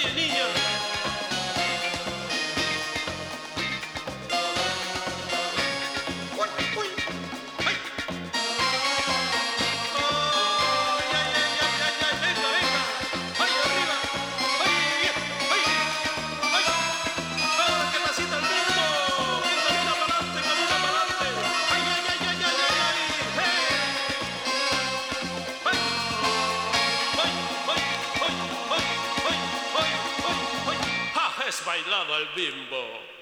Oye, niña. Uy, uy. ¡Ay! ¡Ay, ay, ay, ay, ay, ay! ¡Venga, venga! ¡Ay, arriba! ¡Ay, ay! ¡Ay! ¡Venga, que pasita el ritmo! ¡Camina para adelante, camina para adelante! ¡Ay, ay, ay, ay, ay, ay, ay! ¡Hey! ¡Ay! ¡Ay, ay, ay, ay, ay, ay, ay, ay! ¡Ja! ¡Es bailado el bimbo!